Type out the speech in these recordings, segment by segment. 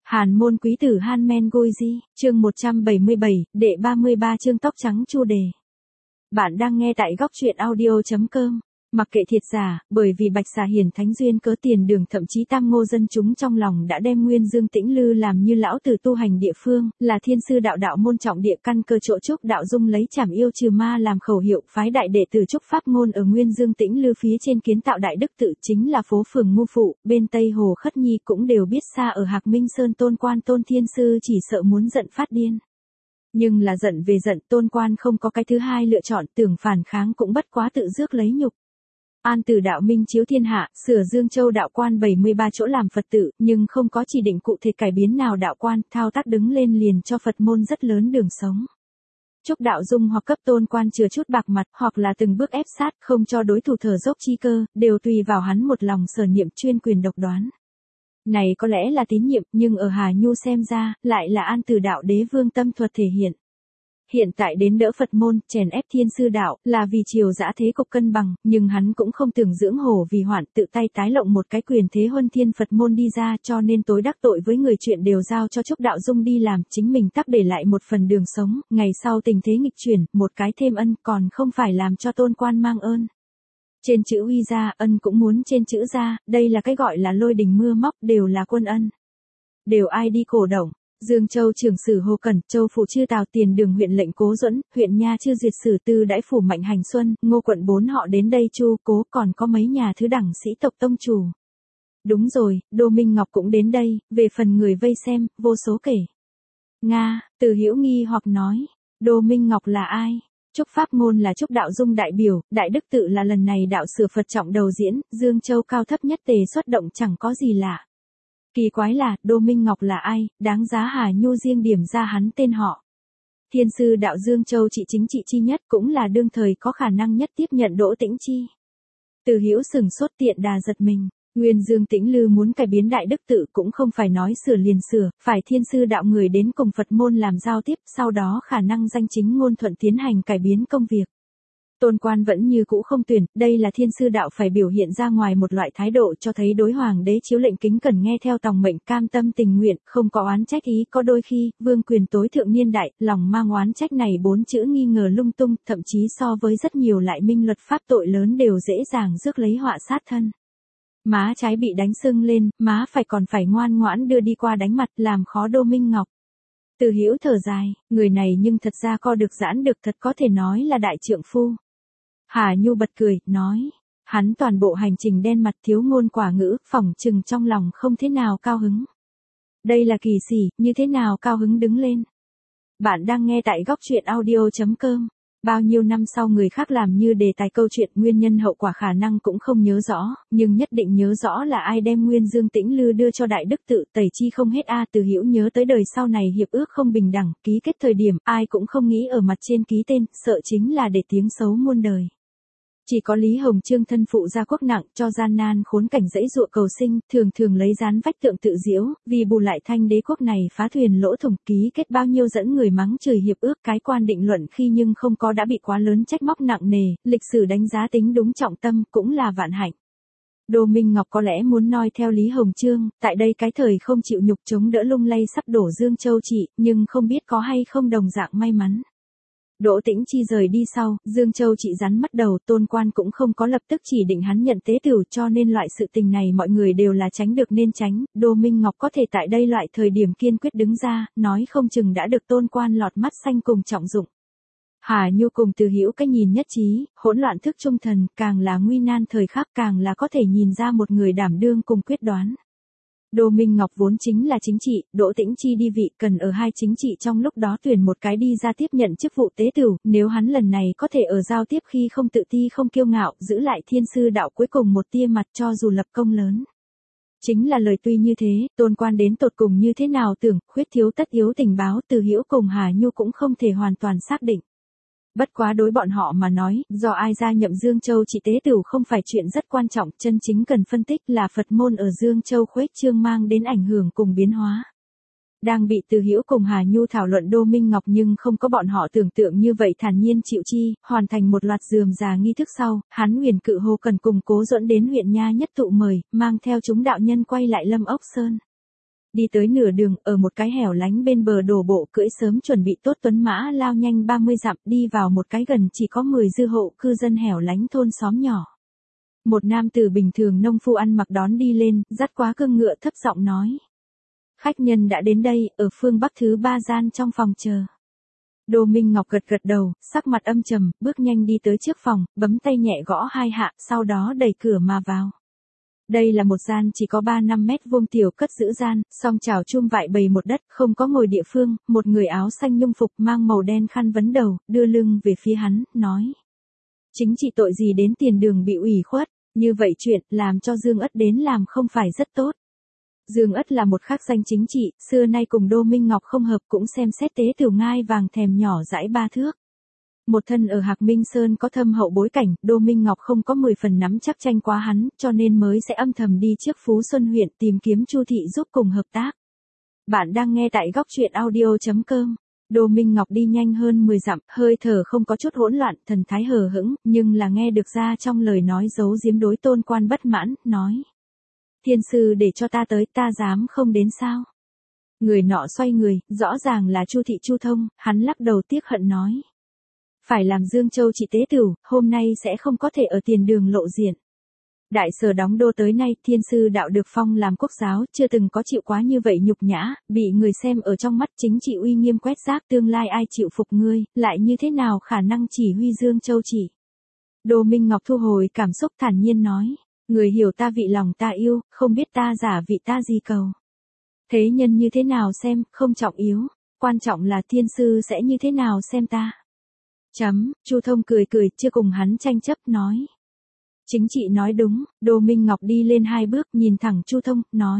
Hàn môn quý tử Hanmen Goji, chương 177, đệ 33 chương tóc trắng chu đề. Bạn đang nghe tại góc truyện audio.com. Mặc kệ thiệt giả, bởi vì Bạch Xà Hiển Thánh duyên cớ tiền đường thậm chí tam ngô dân chúng trong lòng đã đem Nguyên Dương Tĩnh Lư làm như lão tử tu hành địa phương, là thiên sư đạo đạo môn trọng địa căn cơ chỗ trúc đạo dung lấy trảm yêu trừ ma làm khẩu hiệu phái đại đệ tử trúc pháp ngôn ở Nguyên Dương Tĩnh Lư phía trên kiến tạo đại đức tự chính là phố phường Ngu Phụ, bên Tây Hồ Khất Nhi cũng đều biết xa ở Hạc Minh Sơn Tôn Quan Tôn Thiên Sư chỉ sợ muốn giận phát điên. Nhưng là giận về giận, Tôn Quan không có cái thứ hai lựa chọn, tưởng phản kháng cũng bất quá tự rước lấy nhục. An Tử đạo minh chiếu thiên hạ, sửa Dương Châu đạo quan 73 chỗ làm Phật tử, nhưng không có chỉ định cụ thể cải biến nào đạo quan, thao tác đứng lên liền cho Phật môn rất lớn đường sống. Chúc đạo dung hoặc cấp Tôn Quan chừa chút bạc mặt, hoặc là từng bước ép sát, không cho đối thủ thở dốc chi cơ, đều tùy vào hắn một lòng sở niệm chuyên quyền độc đoán. Này có lẽ là tín nhiệm, nhưng ở Hà Nhu xem ra, lại là An Tử đạo đế vương tâm thuật thể hiện. Hiện tại đến đỡ Phật môn, chèn ép thiên sư đạo, là vì triều dã thế cục cân bằng, nhưng hắn cũng không tưởng dưỡng hổ vì hoạn, tự tay tái lộng một cái quyền thế huân thiên Phật môn đi ra, cho nên tối đắc tội với người chuyện đều giao cho Trúc đạo dung đi làm, chính mình tắc để lại một phần đường sống, ngày sau tình thế nghịch chuyển, một cái thêm ân, còn không phải làm cho Tôn Quan mang ơn. Trên chữ uy ra, ân cũng muốn trên chữ ra, đây là cái gọi là lôi đình mưa móc, đều là quân ân. Đều ai đi cổ động. Dương Châu trưởng sử Hồ Cẩn, Châu phủ chư Tào Tiền Đường huyện lệnh Cố Duẫn, huyện Nha chư Duyệt sử Tư Đãi phủ Mạnh Hành Xuân, Ngô quận 4 họ đến đây chu cố, còn có mấy nhà thứ đẳng sĩ tộc tông chủ. Đúng rồi, Đô Minh Ngọc cũng đến đây, về phần người vây xem, vô số kể. Nga, Từ Hữu nghi hoặc nói, Đô Minh Ngọc là ai? Trúc pháp ngôn là Trúc đạo dung đại biểu, đại đức tự là lần này đạo sửa Phật trọng đầu diễn, Dương Châu cao thấp nhất tề xuất động chẳng có gì lạ. Kỳ quái là, Đô Minh Ngọc là ai, đáng giá Hà Nhu riêng điểm ra hắn tên họ. Thiên sư đạo Dương Châu trị chính trị chi nhất cũng là đương thời có khả năng nhất tiếp nhận Đỗ Tĩnh Chi. Từ Hữu sừng sốt tiện đà giật mình, Nguyên Dương Tĩnh Lư muốn cải biến đại đức tự cũng không phải nói sửa liền sửa, phải thiên sư đạo người đến cùng Phật môn làm giao tiếp, sau đó khả năng danh chính ngôn thuận tiến hành cải biến công việc. Tôn Quan vẫn như cũ không tuyển, đây là thiên sư đạo phải biểu hiện ra ngoài một loại thái độ cho thấy đối hoàng đế chiếu lệnh kính cẩn nghe theo tòng mệnh cam tâm tình nguyện, không có oán trách ý, có đôi khi, vương quyền tối thượng niên đại, lòng mang oán trách này 4 chữ nghi ngờ lung tung, thậm chí so với rất nhiều lại minh luật pháp tội lớn đều dễ dàng rước lấy họa sát thân. Má trái bị đánh sưng lên, má phải còn phải ngoan ngoãn đưa đi qua đánh mặt, làm khó Đô Minh Ngọc. Từ Hữu thở dài, người này nhưng thật ra co được giãn được, thật có thể nói là đại trượng phu. Hà Nhu bật cười, nói, hắn toàn bộ hành trình đen mặt thiếu ngôn quả ngữ, phỏng chừng trong lòng không thế nào cao hứng. Đây là kỳ sỉ, như thế nào cao hứng đứng lên. Bạn đang nghe tại góc truyện audio.com. Bao nhiêu năm sau người khác làm như đề tài câu chuyện, nguyên nhân hậu quả khả năng cũng không nhớ rõ, nhưng nhất định nhớ rõ là ai đem Nguyên Dương Tĩnh Lư đưa cho đại đức tự, tẩy chi không hết a. Từ Hữu nhớ tới đời sau này hiệp ước không bình đẳng, ký kết thời điểm, ai cũng không nghĩ ở mặt trên ký tên, sợ chính là để tiếng xấu muôn đời. Chỉ có Lý Hồng Chương thân phụ gia quốc nặng, cho gian nan khốn cảnh dãy dụa cầu sinh, thường thường lấy dán vách tượng tự diễu, vì bù lại thanh đế quốc này phá thuyền lỗ thủng, ký kết bao nhiêu dẫn người mắng chửi hiệp ước, cái quan định luận khi nhưng không có đã bị quá lớn trách móc nặng nề, lịch sử đánh giá tính đúng trọng tâm, cũng là vạn hạnh. Đô Minh Ngọc có lẽ muốn noi theo Lý Hồng Chương, tại đây cái thời không chịu nhục chống đỡ lung lay sắp đổ Dương Châu trị, nhưng không biết có hay không đồng dạng may mắn. Đỗ Tĩnh Chi rời đi sau, Dương Châu trị rắn mất đầu, Tôn Quan cũng không có lập tức chỉ định hắn nhận tế tửu, cho nên loại sự tình này mọi người đều là tránh được nên tránh. Đô Minh Ngọc có thể tại đây loại thời điểm kiên quyết đứng ra, nói không chừng đã được Tôn Quan lọt mắt xanh cùng trọng dụng. Hà Nhu cùng Từ Hữu cái nhìn nhất trí, hỗn loạn thức trung thần, càng là nguy nan thời khắc càng là có thể nhìn ra một người đảm đương cùng quyết đoán. Đô Minh Ngọc vốn chính là chính trị, Đỗ Tĩnh Chi đi vị, cần ở hai chính trị trong lúc đó tuyển một cái đi ra tiếp nhận chức vụ tế tửu, nếu hắn lần này có thể ở giao tiếp khi không tự ti không kiêu ngạo, giữ lại thiên sư đạo cuối cùng một tia mặt cho dù lập công lớn. Chính là lời tuy như thế, Tôn Quan đến tột cùng như thế nào tưởng, khuyết thiếu tất yếu tình báo, Từ Hữu cùng Hà Nhu cũng không thể hoàn toàn xác định. Bất quá đối bọn họ mà nói, do ai gia nhậm Dương Châu trị tế tửu không phải chuyện rất quan trọng, chân chính cần phân tích là Phật môn ở Dương Châu khuếch trương mang đến ảnh hưởng cùng biến hóa. Đang bị Từ Hữu cùng Hà Nhu thảo luận Đô Minh Ngọc nhưng không có bọn họ tưởng tượng như vậy thản nhiên chịu chi, hoàn thành một loạt rườm rà nghi thức sau, hắn huyền cự Hồ Cần cùng Cố Duẫn đến huyện Nha nhất tụ mời, mang theo chúng đạo nhân quay lại Lâm Ốc Sơn. Đi tới nửa đường, ở một cái hẻo lánh bên bờ đổ bộ cưỡi sớm chuẩn bị tốt tuấn mã lao nhanh 30 dặm đi vào một cái gần chỉ có 10 dư hộ cư dân hẻo lánh thôn xóm nhỏ. Một nam tử bình thường nông phu ăn mặc đón đi lên, dắt quá cương ngựa thấp giọng nói. Khách nhân đã đến đây, ở phương Bắc thứ 3 gian trong phòng chờ. Đô Minh Ngọc gật gật đầu, sắc mặt âm trầm, bước nhanh đi tới trước phòng, bấm tay nhẹ gõ 2 hạ, sau đó đẩy cửa mà vào. Đây là một gian chỉ có 3-5 mét vuông tiểu cất giữ gian, song chảo chum vại bầy một đất, không có ngồi địa phương, một người áo xanh nhung phục mang màu đen khăn vấn đầu, đưa lưng về phía hắn, nói. Chính trị tội gì đến tiền đường bị ủy khuất, như vậy chuyện làm cho Dương Ất đến làm không phải rất tốt. Dương Ất là một khắc danh chính trị, xưa nay cùng Đô Minh Ngọc không hợp cũng xem xét tế tiểu ngai vàng thèm nhỏ dãi 3 thước. Một thân ở Hạc Minh Sơn có thâm hậu bối cảnh, Đô Minh Ngọc không có 10 phần nắm chắc tranh quá hắn, cho nên mới sẽ âm thầm đi trước Phú Xuân huyện tìm kiếm Chu Thị giúp cùng hợp tác. Bạn đang nghe tại góc truyện audio.com. Đô Minh Ngọc đi nhanh hơn 10 dặm, hơi thở không có chút hỗn loạn, thần thái hờ hững, nhưng là nghe được ra trong lời nói giấu giếm đối Tôn Quan bất mãn, nói. Thiên sư để cho ta tới, ta dám không đến sao? Người nọ xoay người, rõ ràng là Chu Thị Chu Thông, hắn lắc đầu tiếc hận nói. Phải làm Dương Châu trị tế tửu, hôm nay sẽ không có thể ở tiền đường lộ diện. Đại sở đóng đô tới nay, thiên sư đạo được phong làm quốc giáo, chưa từng có chịu quá như vậy nhục nhã, bị người xem ở trong mắt chính trị uy nghiêm quét rác, tương lai ai chịu phục ngươi, lại như thế nào khả năng chỉ huy Dương Châu chỉ. Đô Minh Ngọc thu hồi cảm xúc thản nhiên nói, người hiểu ta vị lòng ta yêu, không biết ta giả vị ta gì cầu. Thế nhân như thế nào xem, không trọng yếu, quan trọng là thiên sư sẽ như thế nào xem ta. Chu Thông cười cười, chưa cùng hắn tranh chấp, nói. Chính trị nói đúng, Đô Minh Ngọc đi lên 2 bước, nhìn thẳng Chu Thông, nói.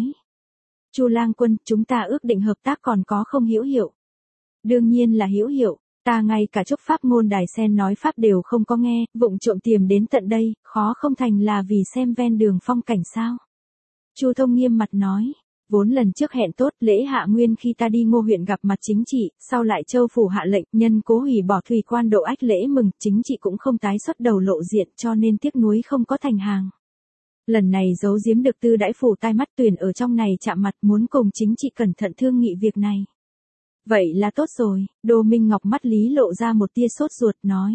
Chu lang quân, chúng ta ước định hợp tác còn có không hữu hiệu? Đương nhiên là hữu hiệu, ta ngay cả chốc pháp ngôn đài sen nói pháp đều không có nghe, vụng trộm tiềm đến tận đây, khó không thành là vì xem ven đường phong cảnh sao? Chu Thông nghiêm mặt nói. Vốn lần trước hẹn tốt lễ hạ nguyên khi ta đi Ngô huyện gặp mặt chính trị, sau lại Châu phủ hạ lệnh nhân cố hủy bỏ thủy quan độ ách lễ mừng, chính trị cũng không tái xuất đầu lộ diện cho nên tiếc nuối không có thành hàng. Lần này giấu giếm được Tư Đãi phủ tai mắt tuyển ở trong này chạm mặt muốn cùng chính trị cẩn thận thương nghị việc này. Vậy là tốt rồi, Đô Minh Ngọc mắt lý lộ ra một tia sốt ruột nói.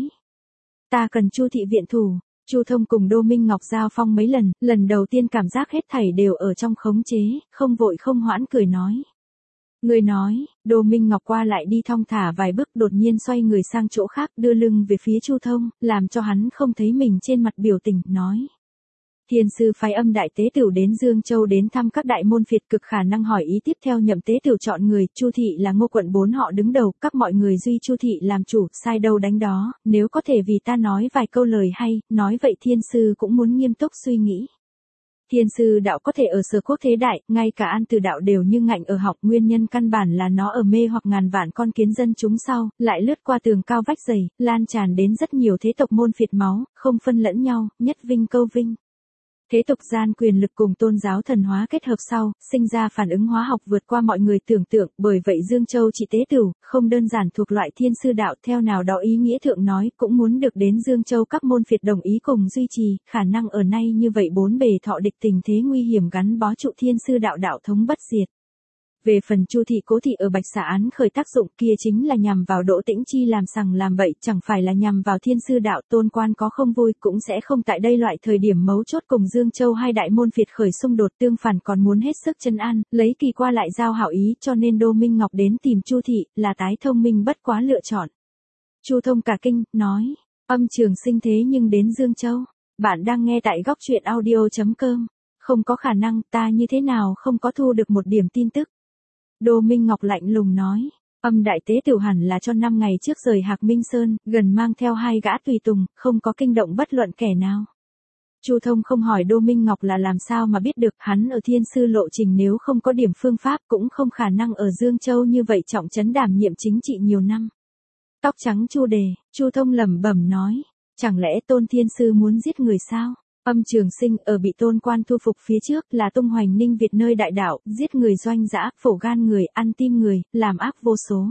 Ta cần Chu Thị viện thủ. Chu Thông cùng Đô Minh Ngọc giao phong mấy lần đầu tiên cảm giác hết thảy đều ở trong khống chế, không vội không hoãn cười nói. Người nói, Đô Minh Ngọc qua lại đi thong thả vài bước đột nhiên xoay người sang chỗ khác đưa lưng về phía Chu Thông, làm cho hắn không thấy mình trên mặt biểu tình, nói. Thiên sư phái âm đại tế tửu đến Dương Châu đến thăm các đại môn phiệt cực khả năng hỏi ý tiếp theo nhậm tế tửu chọn người, Chu Thị là Ngô quận 4 họ đứng đầu, các mọi người duy Chu Thị làm chủ, sai đâu đánh đó, nếu có thể vì ta nói vài câu lời hay, nói vậy thiên sư cũng muốn nghiêm túc suy nghĩ. Thiên sư đạo có thể ở Sở Quốc thế đại, ngay cả An Từ đạo đều như ngạnh ở học, nguyên nhân căn bản là nó ở mê hoặc ngàn vạn con kiến dân chúng sau, lại lướt qua tường cao vách dày, lan tràn đến rất nhiều thế tộc môn phiệt máu, không phân lẫn nhau, nhất vinh câu vinh. Thế tục gian quyền lực cùng tôn giáo thần hóa kết hợp sau, sinh ra phản ứng hóa học vượt qua mọi người tưởng tượng, bởi vậy Dương Châu trị tế tửu, không đơn giản thuộc loại thiên sư đạo theo nào đó ý nghĩa thượng nói, cũng muốn được đến Dương Châu các môn phiệt đồng ý cùng duy trì, khả năng ở nay như vậy bốn bề thọ địch tình thế nguy hiểm gắn bó trụ thiên sư đạo đạo thống bất diệt. Về phần Chu Thị Cố Thị ở Bạch Xà án khởi tác dụng kia chính là nhằm vào Đỗ Tĩnh Chi làm sằng làm bậy, chẳng phải là nhằm vào thiên sư đạo. Tôn Quan có không vui cũng sẽ không tại đây loại thời điểm mấu chốt cùng Dương Châu hai đại môn phiệt khởi xung đột, tương phản còn muốn hết sức trấn an, lấy kỳ qua lại giao hảo ý, cho nên Đô Minh Ngọc đến tìm Chu Thị là tái thông minh bất quá lựa chọn. Chu Thông cả kinh, nói, âm trường sinh thế nhưng đến Dương Châu. Bạn đang nghe tại góc truyện audio.com. Không có khả năng, ta như thế nào không có thu được một điểm tin tức. Đô Minh Ngọc lạnh lùng nói, âm đại tế tửu hẳn là cho 5 ngày trước rời Hạc Minh Sơn, gần mang theo 2 gã tùy tùng, không có kinh động bất luận kẻ nào. Chu Thông không hỏi Đô Minh Ngọc là làm sao mà biết được, hắn ở thiên sư lộ trình nếu không có điểm phương pháp cũng không khả năng ở Dương Châu như vậy trọng trấn đảm nhiệm chính trị nhiều năm. Tóc trắng Chu Đề, Chu Thông lẩm bẩm nói, chẳng lẽ Tôn Thiên Sư muốn giết người sao? Âm trường sinh ở bị Tôn Quan thu phục phía trước là tung hoành Ninh Việt nơi đại đạo, giết người doanh dã, phổ gan người, ăn tim người, làm ác vô số.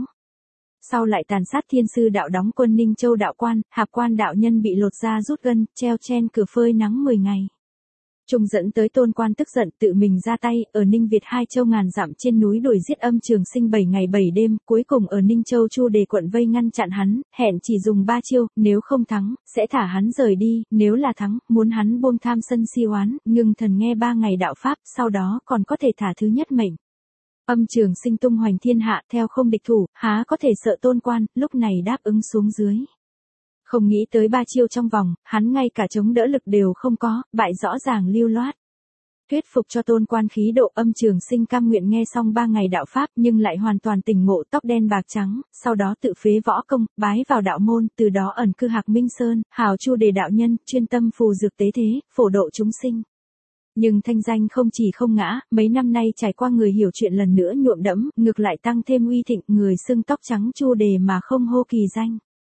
Sau lại tàn sát thiên sư đạo đóng quân Ninh Châu đạo quan, Hạp quan đạo nhân bị lột da rút gân, treo trên cửa phơi nắng 10 ngày. Trung dẫn tới Tôn Quan tức giận tự mình ra tay, ở Ninh Việt 2 châu ngàn dặm trên núi đuổi giết Âm Trường Sinh 7 ngày 7 đêm, cuối cùng ở Ninh Châu Chu Đề quận vây ngăn chặn hắn, hẹn chỉ dùng 3 chiêu, nếu không thắng, sẽ thả hắn rời đi, nếu là thắng, muốn hắn buông tham sân si oán, ngưng thần nghe 3 ngày đạo pháp, sau đó còn có thể thả thứ nhất mệnh. Âm Trường Sinh tung hoành thiên hạ, theo không địch thủ, há có thể sợ Tôn Quan, lúc này đáp ứng xuống dưới. Không nghĩ tới 3 chiêu trong vòng, hắn ngay cả chống đỡ lực đều không có, bại rõ ràng lưu loát. Thuyết phục cho Tôn Quan khí độ. Âm Trường Sinh cam nguyện nghe xong 3 ngày đạo pháp nhưng lại hoàn toàn tỉnh ngộ, tóc đen bạc trắng, sau đó tự phế võ công, bái vào đạo môn, từ đó ẩn cư Hạc Minh Sơn, hào Chu Đề đạo nhân, chuyên tâm phù dược tế thế, phổ độ chúng sinh. Nhưng thanh danh không chỉ không ngã, mấy năm nay trải qua người hiểu chuyện lần nữa nhuộm đẫm, ngược lại tăng thêm uy thịnh, người xưng tóc trắng Chu Đề mà không hô kỳ danh.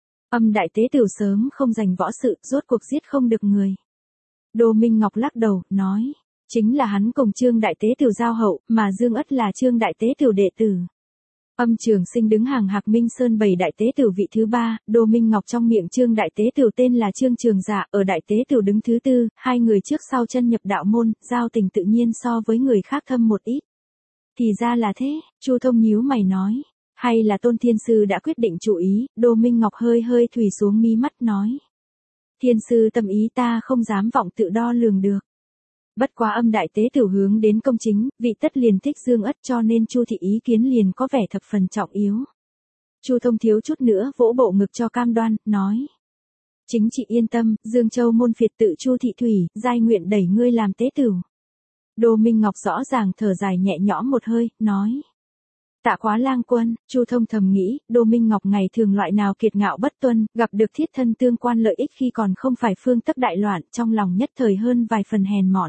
Âm đại tế tử sớm không giành võ sự, rốt cuộc giết không được người. Đô Minh Ngọc lắc đầu, nói, chính là hắn cùng Trương đại tế tử giao hậu, mà Dương Ất là Trương đại tế tử đệ tử. Âm Trường Sinh đứng hàng Hạc Minh Sơn 7 đại tế tử vị thứ 3, Đô Minh Ngọc trong miệng Trương đại tế tử tên là Trương Trường Dạ, ở đại tế tử đứng thứ 4, hai người trước sau chân nhập đạo môn, giao tình tự nhiên so với người khác thâm một ít. Thì ra là thế, Chu Thông nhíu mày nói. Hay là Tôn Thiên Sư đã quyết định chủ ý, Đô Minh Ngọc hơi hơi thủy xuống mí mắt nói. Thiên Sư tâm ý ta không dám vọng tự đo lường được. Bất quá Âm đại tế tử hướng đến công chính, vị tất liền thích Dương Ất cho nên Chu thị ý kiến liền có vẻ thập phần trọng yếu. Chu Thông thiếu chút nữa vỗ bộ ngực cho cam đoan, nói. Chính chị yên tâm, Dương Châu môn phiệt tự Chu thị thủy, giai nguyện đẩy ngươi làm tế tử. Đô Minh Ngọc rõ ràng thở dài nhẹ nhõm một hơi, nói. Tạ Quá lang quân, Chu Thông thầm nghĩ, Đô Minh Ngọc ngày thường loại nào kiệt ngạo bất tuân, gặp được thiết thân tương quan lợi ích khi còn không phải phương tắc đại loạn, trong lòng nhất thời hơn vài phần hèn mọn.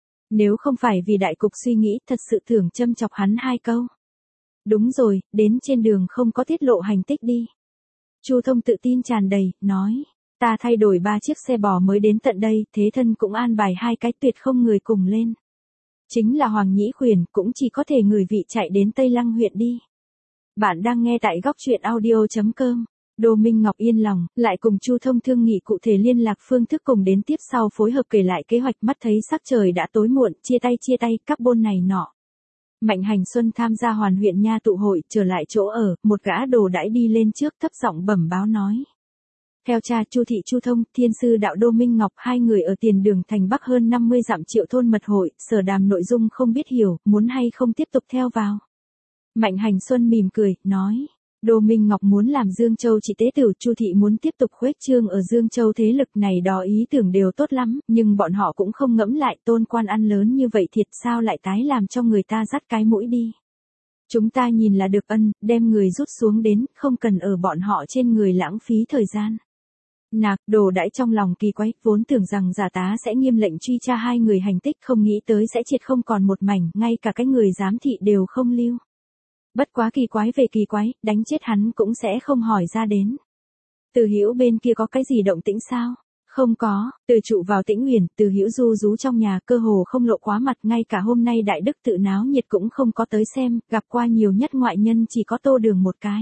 Nếu không phải vì đại cục suy nghĩ, thật sự thường châm chọc hắn 2 câu. Đúng rồi, đến trên đường không có tiết lộ hành tích đi. Chu Thông tự tin tràn đầy, nói, ta thay đổi 3 chiếc xe bò mới đến tận đây, thế thân cũng an bài 2 cái tuyệt không người cùng lên. Chính là Hoàng Nhĩ Khuyển, cũng chỉ có thể người vị chạy đến Tây Lăng huyện đi. Bạn đang nghe tại góc truyện audio.com. Đô Minh Ngọc yên lòng, lại cùng Chu Thông thương nghị cụ thể liên lạc phương thức cùng đến tiếp sau phối hợp kể lại kế hoạch. Mắt thấy sắc trời đã tối muộn, chia tay, carbon này nọ. Mạnh Hành Xuân tham gia Hoàn huyện nha tụ hội, trở lại chỗ ở, một gã đồ đãi đi lên trước thấp giọng bẩm báo nói. Theo cha Chu thị Chu Thông, Thiên Sư đạo Đô Minh Ngọc, 2 người ở tiền đường thành Bắc hơn 50 dặm Triệu thôn mật hội, sở đàm nội dung không biết hiểu, muốn hay không tiếp tục theo vào. Mạnh Hành Xuân mỉm cười, nói, Đô Minh Ngọc muốn làm Dương Châu chỉ tế tử, Chu thị muốn tiếp tục khuếch trương ở Dương Châu thế lực này đó ý tưởng đều tốt lắm, nhưng bọn họ cũng không ngẫm lại Tôn Quan ăn lớn như vậy thiệt sao lại tái làm cho người ta dắt cái mũi đi. Chúng ta nhìn là được ân, đem người rút xuống đến, không cần ở bọn họ trên người lãng phí thời gian. Nạc, đồ đãi trong lòng kỳ quái, vốn tưởng rằng giả tá sẽ nghiêm lệnh truy tra 2 người hành tích, không nghĩ tới sẽ triệt không còn một mảnh, ngay cả cái người giám thị đều không lưu. Bất quá kỳ quái về kỳ quái, đánh chết hắn cũng sẽ không hỏi ra đến. Từ Hữu bên kia có cái gì động tĩnh sao? Không có, Từ Trụ vào Tĩnh Uyển, Từ Hữu du rú trong nhà, cơ hồ không lộ quá mặt, ngay cả hôm nay đại đức tự náo nhiệt cũng không có tới xem, gặp qua nhiều nhất ngoại nhân chỉ có Tô Đường một cái.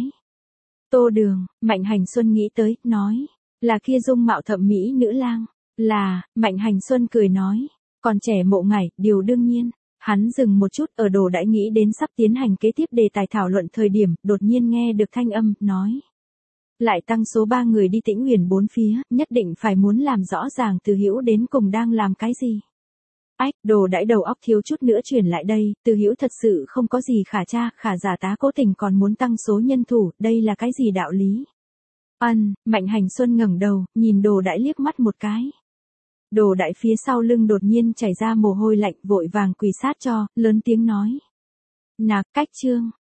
Tô Đường, Mạnh Hành Xuân nghĩ tới, nói. Là kia dung mạo thẩm mỹ nữ lang. Là, Mạnh Hành Xuân cười nói. Còn trẻ mộ ngải, điều đương nhiên. Hắn dừng một chút ở đồ đãi nghĩ đến sắp tiến hành kế tiếp đề tài thảo luận thời điểm, đột nhiên nghe được thanh âm, nói. Lại tăng số 3 người đi Tĩnh Uyển 4 phía, nhất định phải muốn làm rõ ràng Từ Hữu đến cùng đang làm cái gì. Ách, đồ đãi đầu óc thiếu chút nữa chuyển lại đây, Từ Hữu thật sự không có gì khả tra, khả giả tá cố tình còn muốn tăng số nhân thủ, đây là cái gì đạo lý. Mạnh Hành Xuân ngẩng đầu, nhìn đồ đãi liếc mắt một cái. Đồ đãi phía sau lưng đột nhiên chảy ra mồ hôi lạnh, vội vàng quỳ sát cho, lớn tiếng nói. Nạc, cách trương,